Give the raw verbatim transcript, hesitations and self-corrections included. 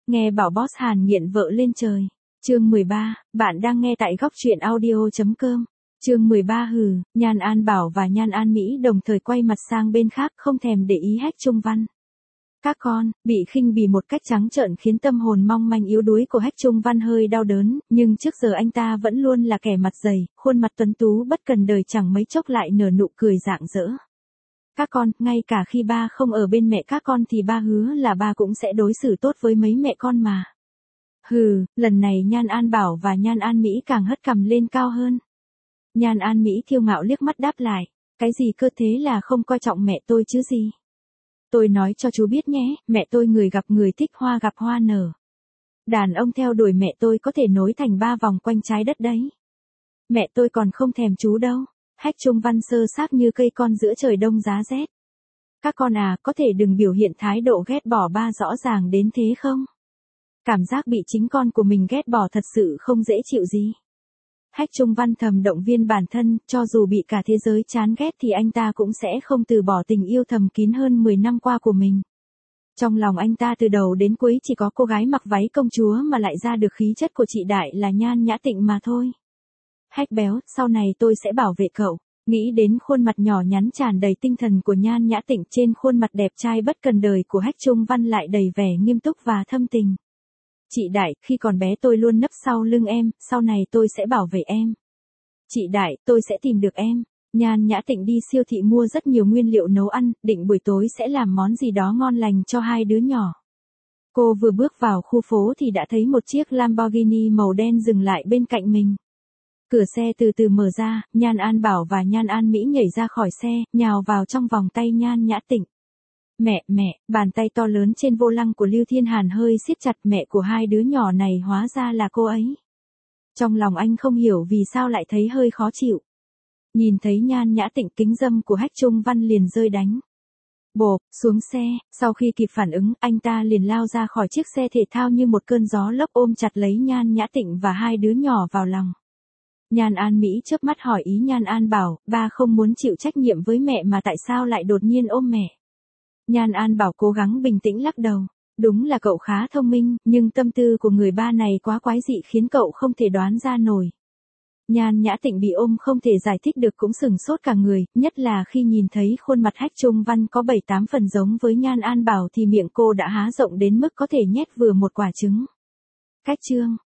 Nghe bảo boss Hàn nghiện vợ lên trời. Chương mười ba, bạn đang nghe tại góc truyện audio chấm com. Chương mười ba hừ, Nhan An Bảo và Nhan An Mỹ đồng thời quay mặt sang bên khác không thèm để ý Hách Trung Văn. Các con, bị khinh bỉ một cách trắng trợn khiến tâm hồn mong manh yếu đuối của Hách Trung Văn hơi đau đớn, nhưng trước giờ anh ta vẫn luôn là kẻ mặt dày, khuôn mặt tuấn tú bất cần đời chẳng mấy chốc lại nở nụ cười rạng rỡ. Các con, ngay cả khi ba không ở bên mẹ các con thì ba hứa là ba cũng sẽ đối xử tốt với mấy mẹ con mà. Hừ, lần này Nhan An Bảo và Nhan An Mỹ càng hất cằm lên cao hơn. Nhan An Mỹ kiêu ngạo liếc mắt đáp lại, cái gì cơ thế là không coi trọng mẹ tôi chứ gì. Tôi nói cho chú biết nhé, mẹ tôi người gặp người thích hoa gặp hoa nở. Đàn ông theo đuổi mẹ tôi có thể nối thành ba vòng quanh trái đất đấy. Mẹ tôi còn không thèm chú đâu. Hách Trung Văn sơ sát như cây con giữa trời đông giá rét. Các con à, có thể đừng biểu hiện thái độ ghét bỏ ba rõ ràng đến thế không? Cảm giác bị chính con của mình ghét bỏ thật sự không dễ chịu gì. Hách Trung Văn thầm động viên bản thân, cho dù bị cả thế giới chán ghét thì anh ta cũng sẽ không từ bỏ tình yêu thầm kín hơn mười năm qua của mình. Trong lòng anh ta từ đầu đến cuối chỉ có cô gái mặc váy công chúa mà lại ra được khí chất của chị Đại là Nhan Nhã Tịnh mà thôi. Hách béo, sau này tôi sẽ bảo vệ cậu. Nghĩ đến khuôn mặt nhỏ nhắn tràn đầy tinh thần của Nhan Nhã Tịnh, trên khuôn mặt đẹp trai bất cần đời của Hách Trung Văn lại đầy vẻ nghiêm túc và thâm tình. Chị Đại, khi còn bé tôi luôn nấp sau lưng em, sau này tôi sẽ bảo vệ em. Chị Đại, tôi sẽ tìm được em. Nhan Nhã Tịnh đi siêu thị mua rất nhiều nguyên liệu nấu ăn, định buổi tối sẽ làm món gì đó ngon lành cho hai đứa nhỏ. Cô vừa bước vào khu phố thì đã thấy một chiếc Lamborghini màu đen dừng lại bên cạnh mình. Cửa xe từ từ mở ra, Nhan An Bảo và Nhan An Mỹ nhảy ra khỏi xe, nhào vào trong vòng tay Nhan Nhã Tịnh. Mẹ, mẹ, bàn tay to lớn trên vô lăng của Lưu Thiên Hàn hơi siết chặt, mẹ của hai đứa nhỏ này hóa ra là cô ấy. Trong lòng anh không hiểu vì sao lại thấy hơi khó chịu. Nhìn thấy Nhan Nhã Tịnh, kính dâm của Hách Trung Văn liền rơi đánh. Bộp, xuống xe, sau khi kịp phản ứng, anh ta liền lao ra khỏi chiếc xe thể thao như một cơn gió lốc ôm chặt lấy Nhan Nhã Tịnh và hai đứa nhỏ vào lòng. Nhan An Mỹ chớp mắt hỏi ý Nhan An Bảo, ba không muốn chịu trách nhiệm với mẹ mà tại sao lại đột nhiên ôm mẹ. Nhan An Bảo cố gắng bình tĩnh lắc đầu, đúng là cậu khá thông minh, nhưng tâm tư của người ba này quá quái dị khiến cậu không thể đoán ra nổi. Nhan Nhã Tịnh bị ôm không thể giải thích được cũng sửng sốt cả người, nhất là khi nhìn thấy khuôn mặt Hách Trung Văn có bảy tám phần giống với Nhan An Bảo thì miệng cô đã há rộng đến mức có thể nhét vừa một quả trứng. Cách chương